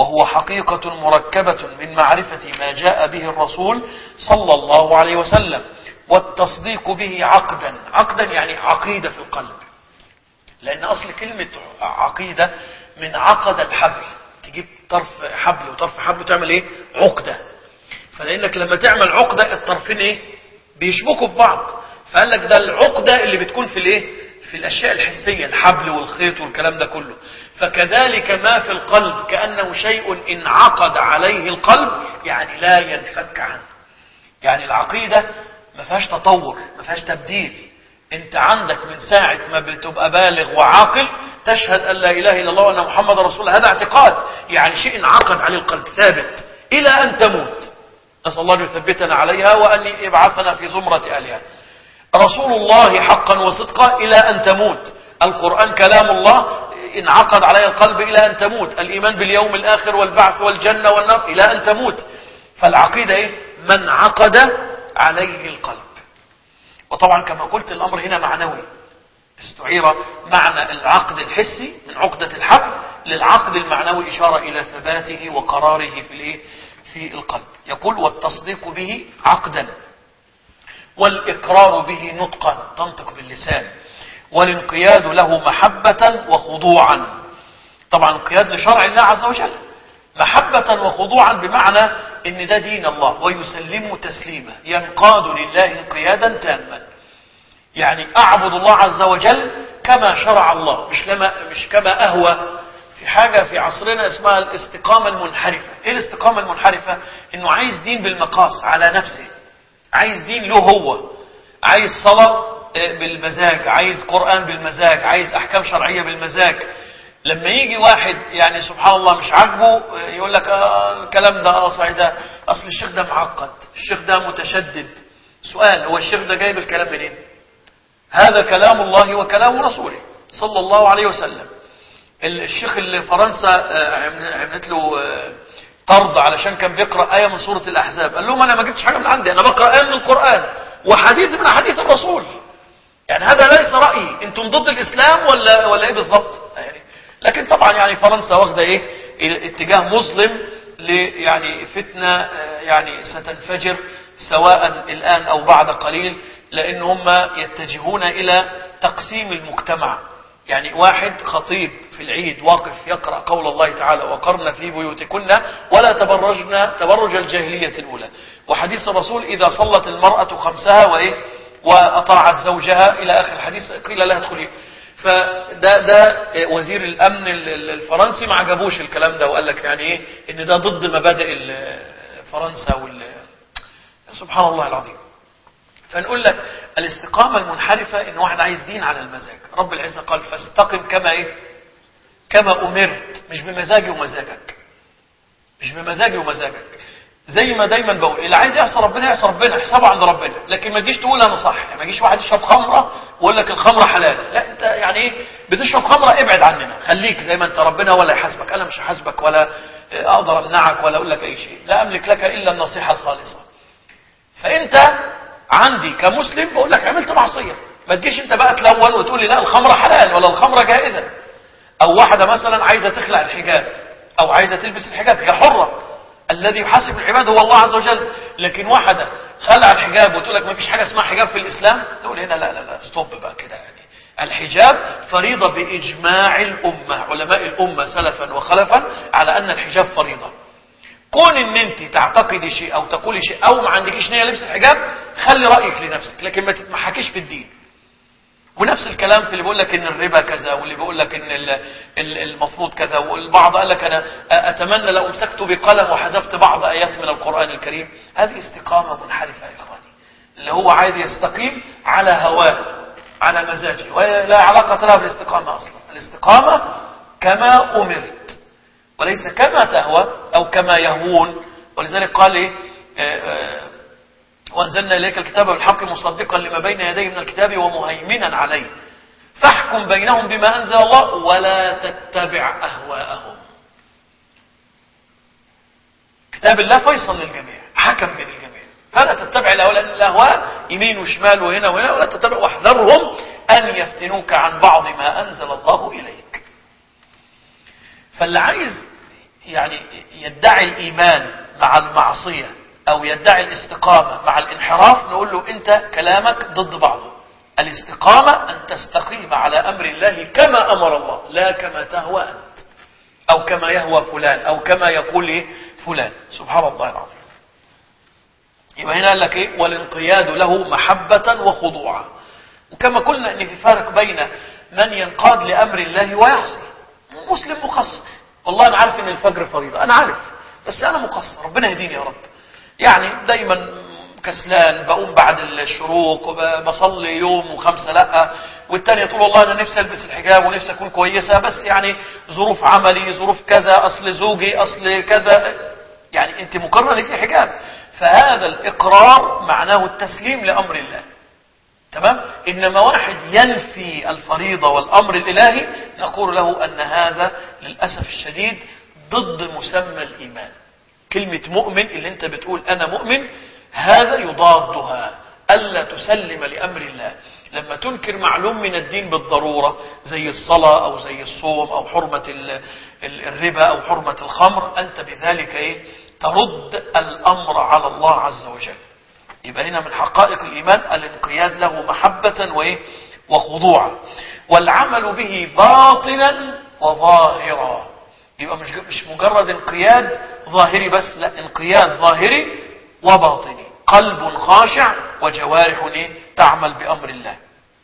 Speaker 1: وهو حقيقة مركبة من معرفة ما جاء به الرسول صلى الله عليه وسلم، والتصديق به عقدا. عقدا يعني عقيدة في القلب، لأن أصل كلمة عقيدة من عقد الحبل، تجيب طرف حبل وطرف حبل وتعمل إيه؟ عقدة. فلأنك لما تعمل عقدة الطرفين إيه؟ بيشبكوا في بعض. فقال لك ده العقدة اللي بتكون في الإيه؟ في الأشياء الحسية، الحبل والخيط والكلام ده كله. فكذلك ما في القلب كأنه شيء انعقد عليه القلب، يعني لا ينفك عنه. يعني العقيدة ما فيهاش تطور، ما فيهاش تبديل. انت عندك من ساعة ما بتبقى بالغ وعاقل تشهد أن لا إله إلا الله وأن محمد رسول الله، هذا اعتقاد، يعني شيء انعقد عليه القلب ثابت إلى أن تموت. نسأل الله أن يثبتنا عليها وأن يبعثنا في زمرة أهلها. رسول الله حقا وصدقا إلى أن تموت. القرآن كلام الله انعقد عليه القلب إلى أن تموت. الإيمان باليوم الآخر والبعث والجنة والنار إلى أن تموت. فالعقيدة إيه؟ من عقد عليه القلب. وطبعا كما قلت الأمر هنا معنوي، استعير معنى العقد الحسي من عقدة الحبل للعقد المعنوي، إشارة إلى ثباته وقراره في الإيه؟ في القلب. يقول والتصديق به عقدا، والإقرار به نطقا، تنطق باللسان، والانقياد له محبة وخضوعا. طبعا انقياد لشرع الله عز وجل، محبة وخضوعا بمعنى ان ده دين الله ويسلم تسليما، ينقاد لله انقيادا تاما. يعني اعبد الله عز وجل كما شرع الله، مش لما مش كما اهوى. في حاجة في عصرنا اسمها الاستقامة المنحرفة. ايه الاستقامة المنحرفة؟ انه عايز دين بالمقاس على نفسه، عايز دين له هو، عايز صلاة بالمزاج، عايز قرآن بالمزاج، عايز احكام شرعية بالمزاج. لما يجي واحد يعني سبحان الله مش عاجبه يقول لك آه الكلام ده صحيح، ده اصل الشيخ ده معقد، الشيخ ده متشدد. سؤال، هو الشيخ ده جايب الكلام منين؟ هذا كلام الله وكلام رسوله صلى الله عليه وسلم. الشيخ اللي فرنسا عملت له طرد علشان كان بيقرأ آية من سورة الأحزاب، قال لهم أنا ما جبتش حاجة من عندي، أنا بقرأ آية من القرآن وحديث من حديث الرسول. يعني هذا ليس رأيي، أنتم ضد الإسلام ولا ولا إيه بالضبط؟ يعني لكن طبعا يعني فرنسا واخدة إيه؟ اتجاه مظلم ل يعني فتنة يعني ستنفجر سواء الآن أو بعد قليل، لأن هم يتجهون إلى تقسيم المجتمع. يعني واحد خطيب في العيد واقف يقرأ قول الله تعالى وقرن في بيوتكن ولا تبرجن تبرج الجاهلية الأولى، وحديث الرسول إذا صلت المرأة خمسها وإيه وأطاعت زوجها إلى آخر الحديث قيل لها ادخلي. فده ده وزير الأمن الفرنسي ما عجبوش الكلام ده، وقال لك يعني إيه إن ده ضد مبادئ فرنسا وال سبحان الله العظيم. فنقول لك الاستقامة المنحرفة ان واحد عايز دين على المزاج. رب العزة قال فاستقم كما ايه كما امرت، مش بمزاجي ومزاجك، مش بمزاجي ومزاجك. زي ما دايما بقول اللي عايز يعصى ربنا يعصى ربنا، حسابه عند ربنا. لكن ما تجيش تقول انا صح، يعني ما يجيش واحد يشرب خمره ويقول لك الخمره حلال، لا انت يعني ايه بتشرب خمره ابعد عننا، خليك زي ما انت، ربنا ولا يحاسبك، انا مش هحاسبك ولا اقدر امنعك ولا اقول لك اي شيء، لا املك لك الا النصيحه الخالصه. فانت عندي كمسلم بقول لك عملت معصيه، ما تجيش انت بقى تلون وتقول لي لا الخمره حلال ولا الخمره جائزه. او واحده مثلا عايزه تخلع الحجاب او عايزه تلبس الحجاب، هي حره، الذي يحاسب العباد هو الله عز وجل. لكن واحده خلع الحجاب وتقول لك ما فيش حاجه اسمها حجاب في الاسلام، نقول هنا لا لا لا ستوب بقى كده. يعني الحجاب فريضه باجماع الامه، علماء الامه سلفا وخلفا على ان الحجاب فريضه. كون ان انت تعتقدي شيء او تقولي شيء او ما عندكيش نيه لبس الحجاب، خلي رايك لنفسك، لكن ما تتمحكيش في الدين. ونفس الكلام في اللي بيقول لك ان الربا كذا، واللي بيقول لك ان المفروض كذا، والبعض قال لك انا اتمنى لو امسكت بقلم وحذفت بعض ايات من القران الكريم. هذه استقامه منحرفه يا اخواني، اللي هو عايز يستقيم على هواه على مزاجه، ولا علاقه لها بالاستقامه اصلا. الاستقامه كما امرت وليس كما تهوى أو كما يهون. ولذلك قال إيه وأنزلنا إليك الكتاب بالحق مصدقا لما بين يديه من الكتاب ومهيمنا عليه فاحكم بينهم بما أنزل الله ولا تتبع أهواءهم. كتاب الله فيصل للجميع، حكم بين الجميع، فلا تتبع الأهواء يمين وشمال وهنا وهنا، ولا تتبع واحذرهم أن يفتنوك عن بعض ما أنزل الله إليك. فاللي عايز يعني يدعي الإيمان مع المعصية أو يدعي الاستقامة مع الانحراف، نقول له أنت كلامك ضد بعضه. الاستقامة أن تستقيم على أمر الله كما أمر الله، لا كما تهوى أنت أو كما يهوى فلان أو كما يقول إيه فلان. سبحان الله العظيم. يبقى هنا قال لك إيه؟ والانقياد له محبة وخضوعا. وكما قلنا أن في فارق بين من ينقاد لأمر الله ويعصي. مسلم مقصر، والله أنا عارف أن الفجر فريضة، أنا عارف، بس أنا مقصر، ربنا يهديني يا رب. يعني دايما كسلان، بقوم بعد الشروق وبصلي يوم وخمسة لأ، والتانية تقول والله أنا نفسي ألبس الحجاب ونفسي أكون كويسة، بس يعني ظروف عملي، ظروف كذا، أصل زوجي، أصل كذا. يعني أنت مقررة في حجاب، فهذا الإقرار معناه التسليم لأمر الله، تمام. إنما واحد ينفي الفريضة والأمر الإلهي نقول له أن هذا للأسف الشديد ضد مسمى الإيمان. كلمة مؤمن اللي أنت بتقول أنا مؤمن، هذا يضادها، ألا تسلم لأمر الله. لما تنكر معلوم من الدين بالضرورة زي الصلاة أو زي الصوم أو حرمة الربا أو حرمة الخمر، أنت بذلك إيه؟ ترد الأمر على الله عز وجل. يبقى هنا من حقائق الإيمان الانقياد له محبة وإيه؟ وخضوعا، والعمل به باطنا وظاهرا. يبقى مش مش مجرد انقياد ظاهري بس، لا، انقياد ظاهري وباطني، قلب خاشع وجوارح إيه؟ تعمل بأمر الله.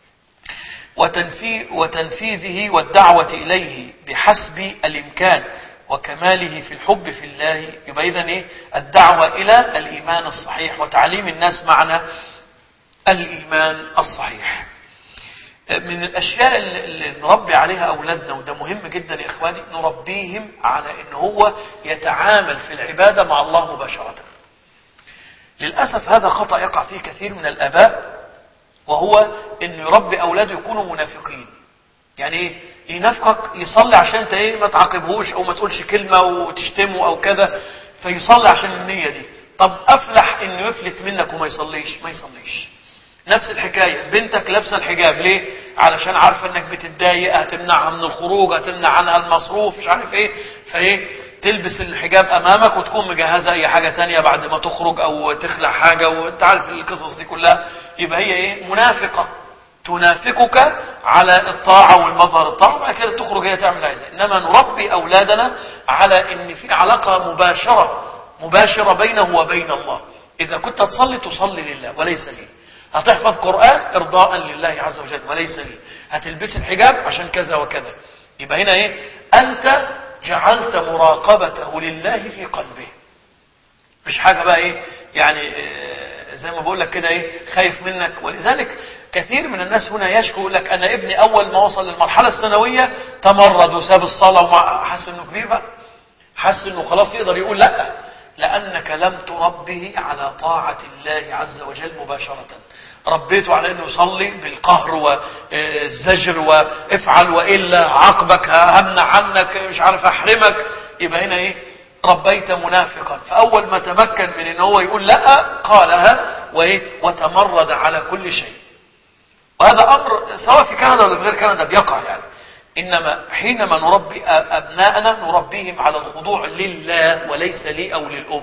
Speaker 1: وتنفي وتنفيذه والدعوة إليه بحسب الإمكان وكماله في الحب في الله. يبقى إذن إيه؟ الدعوة إلى الإيمان الصحيح وتعليم الناس معنى الإيمان الصحيح. من الأشياء اللي نربي عليها أولادنا، وده مهم جدا يا إخواني، نربيهم على إن هو يتعامل في العبادة مع الله مباشرة. للأسف هذا خطأ يقع فيه كثير من الآباء، وهو إنه يربي أولاده يكونوا منافقين. يعني إيه؟ ينافقك، يصلي عشان انت ايه ما تعاقبهوش او ما تقولش كلمة وتشتمه او كذا، فيصلي عشان النية دي. طب افلح انه يفلت منك وما يصليش، ما يصليش. نفس الحكاية، بنتك لابسه الحجاب ليه؟ علشان عارفة انك بتتضايق، هتمنعها من الخروج، هتمنع عنها المصروف، مش عارف ايه، فايه تلبس الحجاب امامك وتكون مجهزة اي حاجة تانية بعد ما تخرج او تخلع حاجة، وانت عارف القصص دي كلها. يبقى هي ايه؟ منافقة، تنافقك على الطاعة والمظهر الطاعة، وبعد كده تخرج هي تعمل عايزة. إنما نربي أولادنا على إن في علاقة مباشرة مباشرة بينه وبين الله. إذا كنت تصلي تصلي لله وليس لي، هتحفظ قرآن إرضاء لله عز وجل وليس لي، هتلبس الحجاب عشان كذا وكذا. يبقى هنا إيه؟ أنت جعلت مراقبته لله في قلبه، مش حاجة بقى إيه يعني إيه زي ما بقول لك كده ايه خايف منك. ولذلك كثير من الناس هنا يشكو، يقول لك انا ابني اول ما وصل للمرحله الثانويه تمرد وساب الصلاه وما حس انه كبير بقى، حس انه خلاص يقدر يقول لا، لانك لم تربه على طاعه الله عز وجل مباشره. ربيته على انه يصلي بالقهر والزجر وافعل والا عاقبك، همنع عنك، مش عارف احرمك. يبقى هنا ايه؟ ربيت منافقا. فأول ما تمكن من ان هو يقول لا قالها وإيه؟ وتمرد على كل شيء. وهذا أمر سواء في كندا ولا في غير كندا بيقع يعني. إنما حينما نربي أبناءنا نربيهم على الخضوع لله وليس لي أو للأم،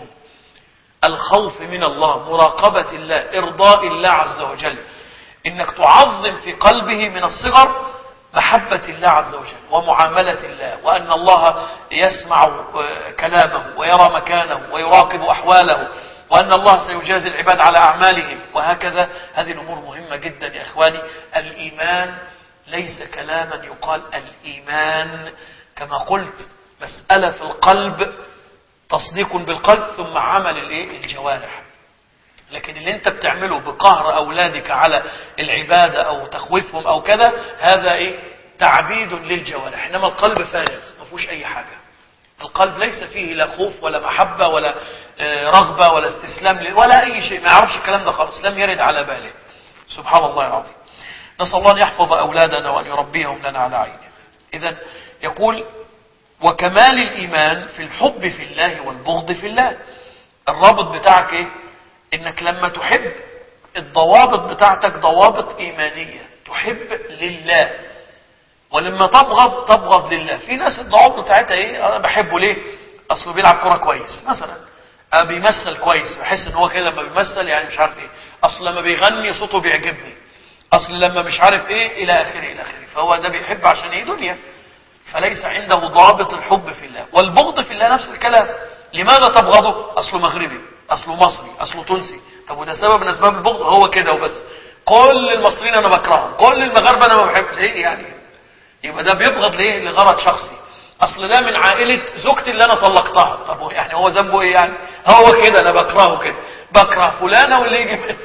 Speaker 1: الخوف من الله، مراقبة الله، إرضاء الله عز وجل، إنك تعظم في قلبه من الصغر محبة الله عز وجل ومعاملة الله، وأن الله يسمع كلامه ويرى مكانه ويراقب أحواله، وأن الله سيجازي العباد على أعمالهم، وهكذا. هذه الأمور مهمة جدا يا إخواني. الإيمان ليس كلاما يقال، الإيمان كما قلت مسألة في القلب، تصديق بالقلب ثم عمل الجوارح. لكن اللي انت بتعمله بقهر أولادك على العبادة أو تخويفهم أو كذا، هذا إيه؟ تعبيد للجوارح. إنما القلب فارغ ما فيهوش أي حاجة. القلب ليس فيه لا خوف ولا محبة ولا رغبة ولا استسلام ولا أي شيء، ما يعرفش الكلام ده خالص، لم يرد على باله. سبحان الله العظيم. نسأل الله أن يحفظ أولادنا وأن يربيهم لنا على عينه. إذن يقول وكمال الإيمان في الحب في الله والبغض في الله. الرابط بتاعك إيه؟ إنك لما تحب، الضوابط بتاعتك ضوابط إيمانية، تحب لله. ولما تبغض تبغض لله. في ناس الضوابط بتاعتها إيه؟ أنا بحبه ليه؟ اصله بيلعب كرة كويس مثلا، بيمثل كويس، بحس ان هو كده لما بيمثل يعني مش عارف ايه، اصل لما بيغني صوته بيعجبني، اصل لما مش عارف ايه الى اخره الى اخره. فهو ده بيحب عشان ايه؟ دنيا. فليس عنده ضابط الحب في الله. والبغض في الله نفس الكلام. لماذا تبغضه؟ اصله مغربي، اصله مصري، اصله تونسي. طب وده سبب من اسباب البغض؟ هو كده وبس. كل المصريين انا بكرههم، كل المغاربه انا ما بحب. ليه يعني؟ يبقى ده بيبغض ليه؟ لغرض شخصي. اصل ده من عائله زوجتي اللي انا طلقتها. طب يعني هو ذنبه ايه يعني؟ هو كده انا بكرهه كده، بكره فلانه واللي يجي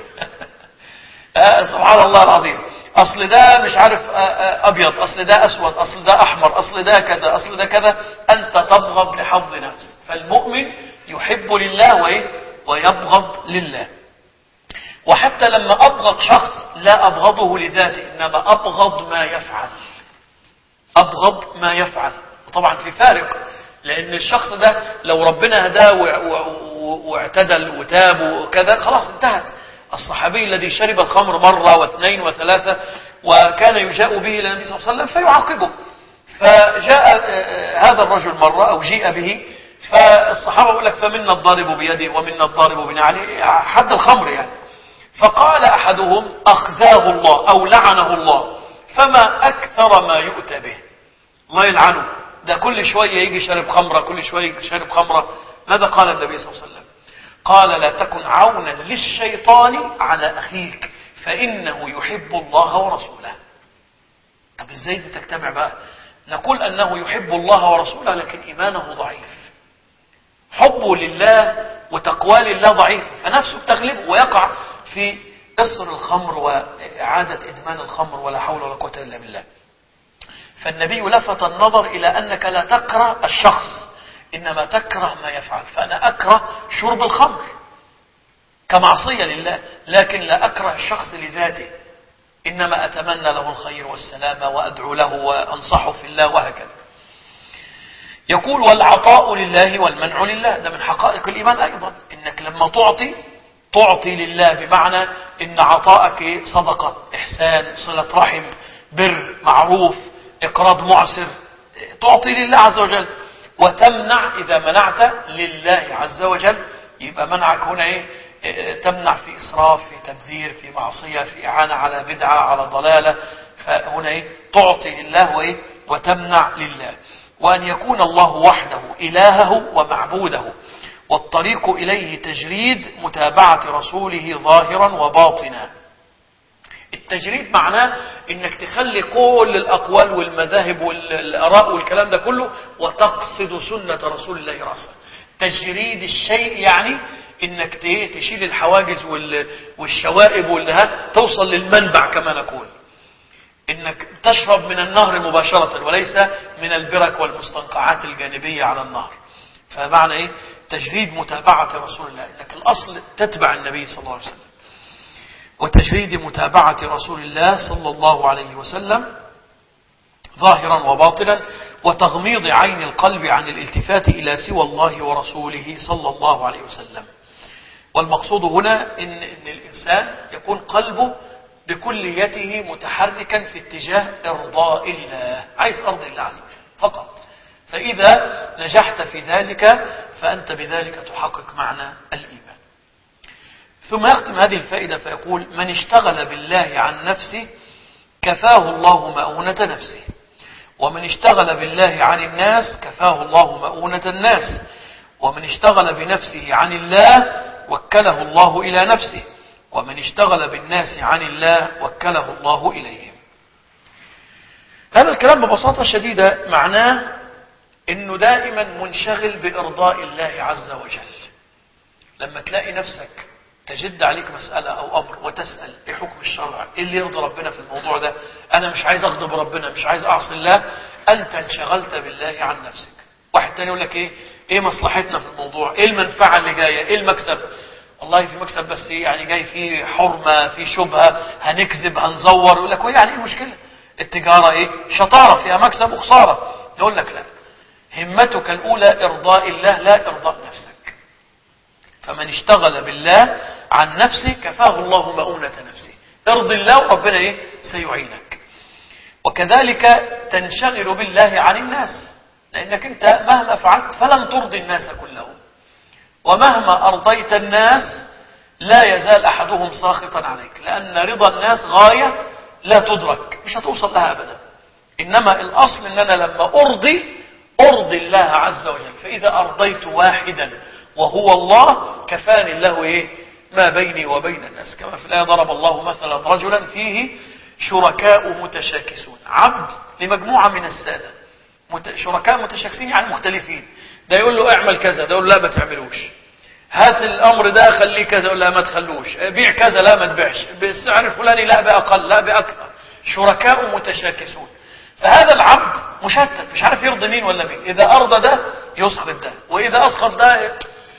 Speaker 1: آه سبحان الله العظيم. اصل ده مش عارف آه آه ابيض، اصل ده اسود، اصل ده احمر، اصل ده كذا، اصل ده كذا. انت تبغض لحظ نفس. فالمؤمن يحب لله وايه؟ ويبغض لله. وحتى لما ابغض شخص لا ابغضه لذاته، انما ابغض ما يفعل. ابغض ما يفعل. وطبعا في فارق، لان الشخص ده لو ربنا هداه واعتدل وتاب وكذا خلاص انتهت. الصحابي الذي شرب الخمر مرة واثنين وثلاثة وكان يجاء به إلى النبي صلى الله عليه وسلم فيعاقبه، فجاء هذا الرجل مرة أو جيء به، فالصحابة يقول لك فمنا الضارب بيده ومنا الضارب بنعله، حد الخمر يعني. فقال أحدهم أخزاه الله أو لعنه الله، فما أكثر ما يؤتى به. الله يلعنه، ده كل شوية يجي شارب خمرة، كل شوية شارب خمرة. ماذا قال النبي صلى الله عليه وسلم؟ قال لا تكن عونا للشيطان على أخيك فإنه يحب الله ورسوله. طب ازاي دي تجتمع بقى؟ نقول أنه يحب الله ورسوله لكن إيمانه ضعيف، حبه لله وتقوى لله ضعيف، فنفسه بتغلبه ويقع في إصر الخمر وإعادة إدمان الخمر، ولا حول ولا قوة إلا بالله. فالنبي لفت النظر إلى أنك لا تكره الشخص، إنما تكره ما يفعل. فأنا أكره شرب الخمر كمعصية لله، لكن لا أكره الشخص لذاته، إنما أتمنى له الخير والسلامة وأدعو له وأنصحه في الله وهكذا. يقول والعطاء لله والمنع لله، ده من حقائق الإيمان أيضا. إنك لما تعطي تعطي لله، بمعنى إن عطاءك صدقة، إحسان، صلة رحم، بر، معروف، إقراض معسر، تعطي لله عز وجل. وتمنع إذا منعت لله عز وجل، يبقى منعك هنا إيه؟ تمنع في إسراف، في تبذير، في معصية، في إعانة على بدعة، على ضلالة. فهنا إيه؟ تعطي لله وإيه؟ وتمنع لله. وأن يكون الله وحده إلهه ومعبوده، والطريق إليه تجريد متابعة رسوله ظاهرا وباطنا. التجريد معناه انك تخلي كل الاقوال والمذاهب والاراء والكلام ده كله وتقصد سنة رسول الله راسا. تجريد الشيء يعني انك تشيل الحواجز والشوائب والها، توصل للمنبع كما نقول، انك تشرب من النهر مباشرة وليس من البرك والمستنقعات الجانبية على النهر. فمعنى ايه؟ تجريد متابعة رسول الله، انك الاصل تتبع النبي صلى الله عليه وسلم، وتجريد متابعة رسول الله صلى الله عليه وسلم ظاهرا وباطنا، وتغميض عين القلب عن الالتفات إلى سوى الله ورسوله صلى الله عليه وسلم. والمقصود هنا إن, إن الإنسان يكون قلبه بكليته متحركا في اتجاه إرضاء الله، عايز أرض الله عز وجل فقط. فإذا نجحت في ذلك فأنت بذلك تحقق معنى الإيمان. ثم يختم هذه الفائدة فيقول من اشتغل بالله عن نفسه كفاه الله مؤونة نفسه، ومن اشتغل بالله عن الناس كفاه الله مؤونة الناس، ومن اشتغل بنفسه عن الله وكله الله إلى نفسه، ومن اشتغل بالناس عن الله وكله الله إليهم. هذا الكلام ببساطة شديدة معناه انه دائما منشغل بإرضاء الله عز وجل. لما تلاقي نفسك تجد عليك مسألة أو أمر وتسأل إيه حكم الشرع، إيه اللي يرضي ربنا في الموضوع ده، أنا مش عايز أغضب ربنا، مش عايز أعصي الله، أنت انشغلت بالله عن نفسك. واحد تاني يقول لك إيه إيه مصلحتنا في الموضوع، إيه المنفعة اللي جاية، إيه المكسب. والله في مكسب بس يعني جاي فيه حرمة، في شبهة، هنكذب، هنزور. يقول لك يعني إيه المشكلة؟ التجارة إيه؟ شطارة، فيها مكسب وخسارة. يقول لك لا، همتك الأولى إرضاء الله لا إرضاء نفسك. فمن اشتغل بالله عن نفسه كفاه الله مؤونة نفسه. ارضي الله وربنا ايه؟ سيعينك. وكذلك تنشغل بالله عن الناس. لأنك أنت مهما فعلت فلن ترضي الناس كلهم، ومهما أرضيت الناس لا يزال أحدهم ساخطا عليك، لأن رضا الناس غاية لا تدرك، مش هتوصل لها أبدا. إنما الأصل أن أنا لما أرضي أرضي الله عز وجل، فإذا أرضيت واحدا وهو الله كفاني الله إيه ما بيني وبين الناس. كما في الآية ضرب الله مثلا رجلا فيه شركاء متشاكسون، عبد لمجموعة من السادة، شركاء متشاكسين يعني مختلفين، ده يقول له اعمل كذا، ده يقول لا ما تعملوش، هات الأمر ده خليه كذا، يقول لا ما تخلوش، بيع كذا لا ما تبيعش، بالسعر الفلاني لا بأقل لا بأكثر، شركاء متشاكسون. فهذا العبد مشتت مش عارف يرضي مين ولا مين، إذا أرضى ده يسخط ده، وإذا أسخط ده.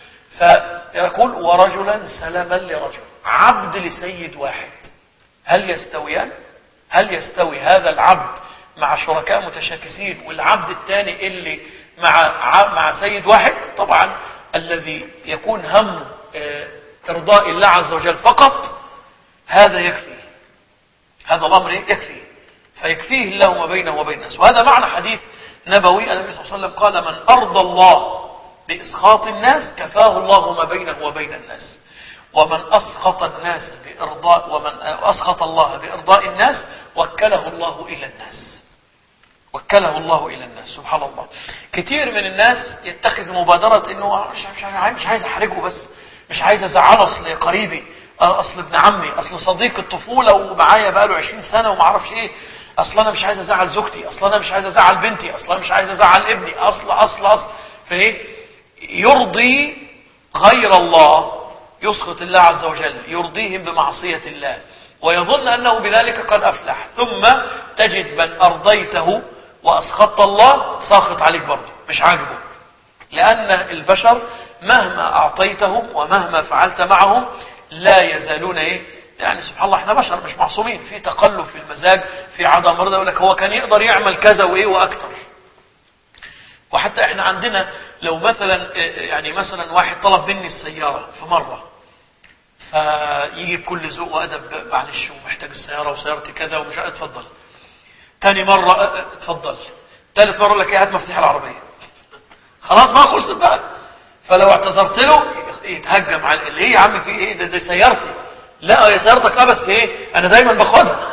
Speaker 1: فيقول ورجلا سلما لرجل، عبد لسيد واحد، هل يستويان؟ هل يستوي هذا العبد مع شركاء متشاكسين والعبد الثاني اللي مع مع سيد واحد؟ طبعا الذي يكون هم إرضاء الله عز وجل فقط هذا يكفي، هذا الأمر يكفي، فيكفيه الله ما بينه وبين الناس. وهذا معنى حديث نبوي النبي صلى الله عليه وسلم قال من أرضى الله بإسخاط الناس كفاه الله ما بينه وبين الناس، ومن أسخط الناس بإرضاء ومن أسخط الله بإرضاء الناس وكله الله إلى الناس، وكله الله إلى الناس. سبحان الله. كتير من الناس يتخذ مبادرة إنه مش, مش عايز أحرجه، بس مش عايز أزعله، أصل قريبي، أصل ابن عمي، أصل صديق الطفولة ومعايا بقاله عشرين سنة وما أعرفش إيه، أصل أنا مش عايز أزعل زوجتي، أصل أنا مش عايز أزعل بنتي، أصل أنا مش عايز أزعل ابني، أصل أصل أصل فإيه يرضي غير الله، يسخط الله عز وجل، يرضيهم بمعصية الله ويظن أنه بذلك قد أفلح، ثم تجد من أرضيته وأسخطت الله ساخط عليك برضه، مش عاجبه، لأن البشر مهما أعطيتهم ومهما فعلت معهم لا يزالون إيه يعني. سبحان الله، احنا بشر مش معصومين، في تقلب في المزاج، في عدم رضا، يقول لك هو كان يقدر يعمل كذا وإيه وأكتر. وحتى احنا عندنا لو مثلا يعني مثلا واحد طلب مني السيارة في مرة، فيجي بكل ذوق وأدب، معلش ومحتاج السيارة وسيارتي كذا ومش اتفضل. تاني مرة اتفضل. ثالث مرة يقول لك ايه هات مفتاح العربية. خلاص ما خلصت بقى. فلو اعتذرت له يتهجم على اللي هي يا عم في ايه، ده, ده سيارتي. لا يا سيارتك اه بس ايه انا دايما باخدها.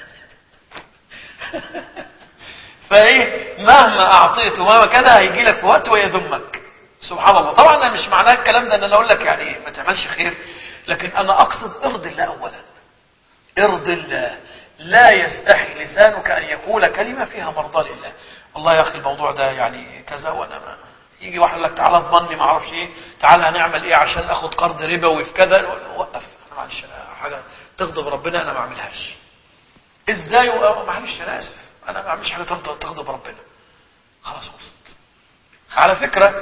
Speaker 1: فايه مهما اعطيته ومهما كده هيجي لك في وقت ويذمك. سبحان الله. طبعا انا مش معناه الكلام ده ان انا اقول لك يعني ما تعملش خير، لكن انا اقصد ارضي الله اولا، ارضي الله، لا يستحي لسانك ان يقول كلمه فيها مرضى لله. والله يا اخي الموضوع ده يعني كذا، وانا ما يجي واحد لك تعالى اضمني ما اعرفش ايه، تعالى هنعمل ايه عشان اخد قرض ربوي في كذا، وقف انا معلش انا حاجه تغضب ربنا انا ما اعملهاش. ازاي؟ معلش انا اسف انا ما اعملش حاجه تغضب ربنا. خلاص خلصت. على فكره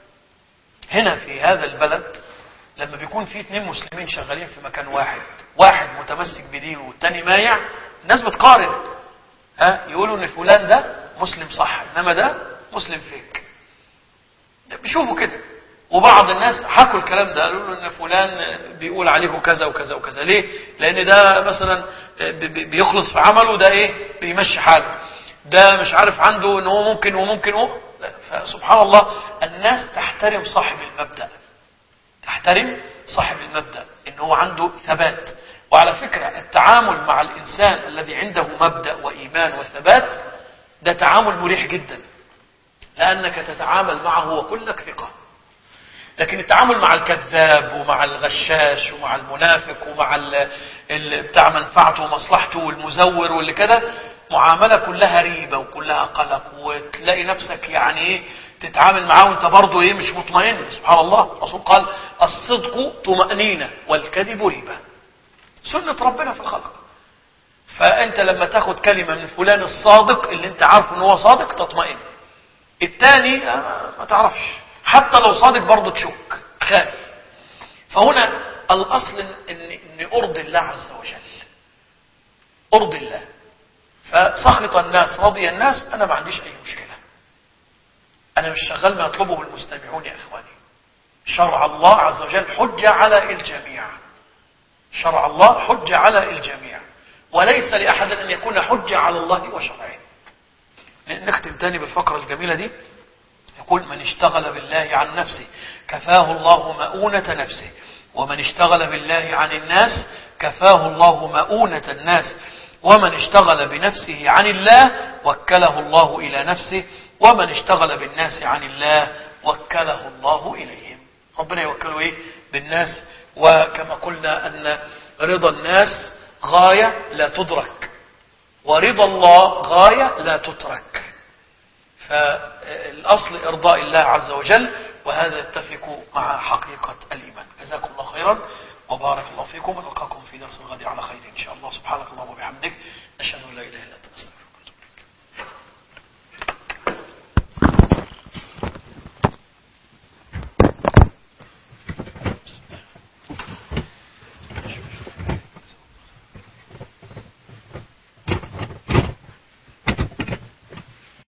Speaker 1: هنا في هذا البلد لما بيكون في اتنين مسلمين شغالين في مكان واحد، واحد متمسك بدينه والتاني مايع، الناس بتقارن، ها يقولوا ان فلان ده مسلم صح انما ده مسلم فيك، بيشوفوا كده. وبعض الناس حكوا الكلام ده، قالوا له ان فلان بيقول عليكم كذا وكذا وكذا، ليه؟ لان ده مثلا بيخلص في عمله، ده ايه بيمشي حاله، ده مش عارف عنده ان هو ممكن وممكن هو. فسبحان الله الناس تحترم صاحب المبدأ، تحترم صاحب المبدأ ان هو عنده ثبات. وعلى فكرة التعامل مع الانسان الذي عنده مبدأ وايمان وثبات ده تعامل مريح جدا، لانك تتعامل معه وكلك ثقة. لكن التعامل مع الكذاب ومع الغشاش ومع المنافق ومع ال بتاع منفعته ومصلحته والمزور واللي كده، معاملة كلها ريبة وكلها قلق، وتلاقي نفسك يعني ايه تتعامل معاه وانت برضه ايه مش مطمئن. سبحان الله. الرسول قال الصدق طمأنينة والكذب ريبة، سنة ربنا في الخلق. فانت لما تاخد كلمة من فلان الصادق اللي انت عارف ان هو صادق تطمئن، التاني ما تعرفش، حتى لو صادق برضه تشك تخاف. فهنا الاصل ان ان ارضي الله عز وجل، ارضي الله. فسخط الناس رضي الناس، انا ما عنديش اي مشكلة، انا مش شغال ما يطلبه المستمعون يا اخواني. شرع الله عز وجل حجة على الجميع، شرع الله حجة على الجميع، وليس لأحد أن يكون حجة على الله وشرعه. نختم تاني بالفقرة الجميلة دي. يقول من اشتغل بالله عن نفسه كفاه الله مؤونة نفسه، ومن اشتغل بالله عن الناس كفاه الله مؤونة الناس، ومن اشتغل بنفسه عن الله وكله الله إلى نفسه، ومن اشتغل بالناس عن الله وكله الله إليهم. ربنا يوكله إيه؟ بالناس. وكما قلنا أن رضا الناس غاية لا تدرك، ورضا الله غاية لا تترك. فالأصل إرضاء الله عز وجل، وهذا يتفق مع حقيقة الإيمان. جزاكم الله خيرا وبارك الله فيكم، ونلقاكم في درس الغد على خير إن شاء الله. سبحانك اللهم وبحمدك، نشهد أن لا إله إلا أنت، نستغفرك.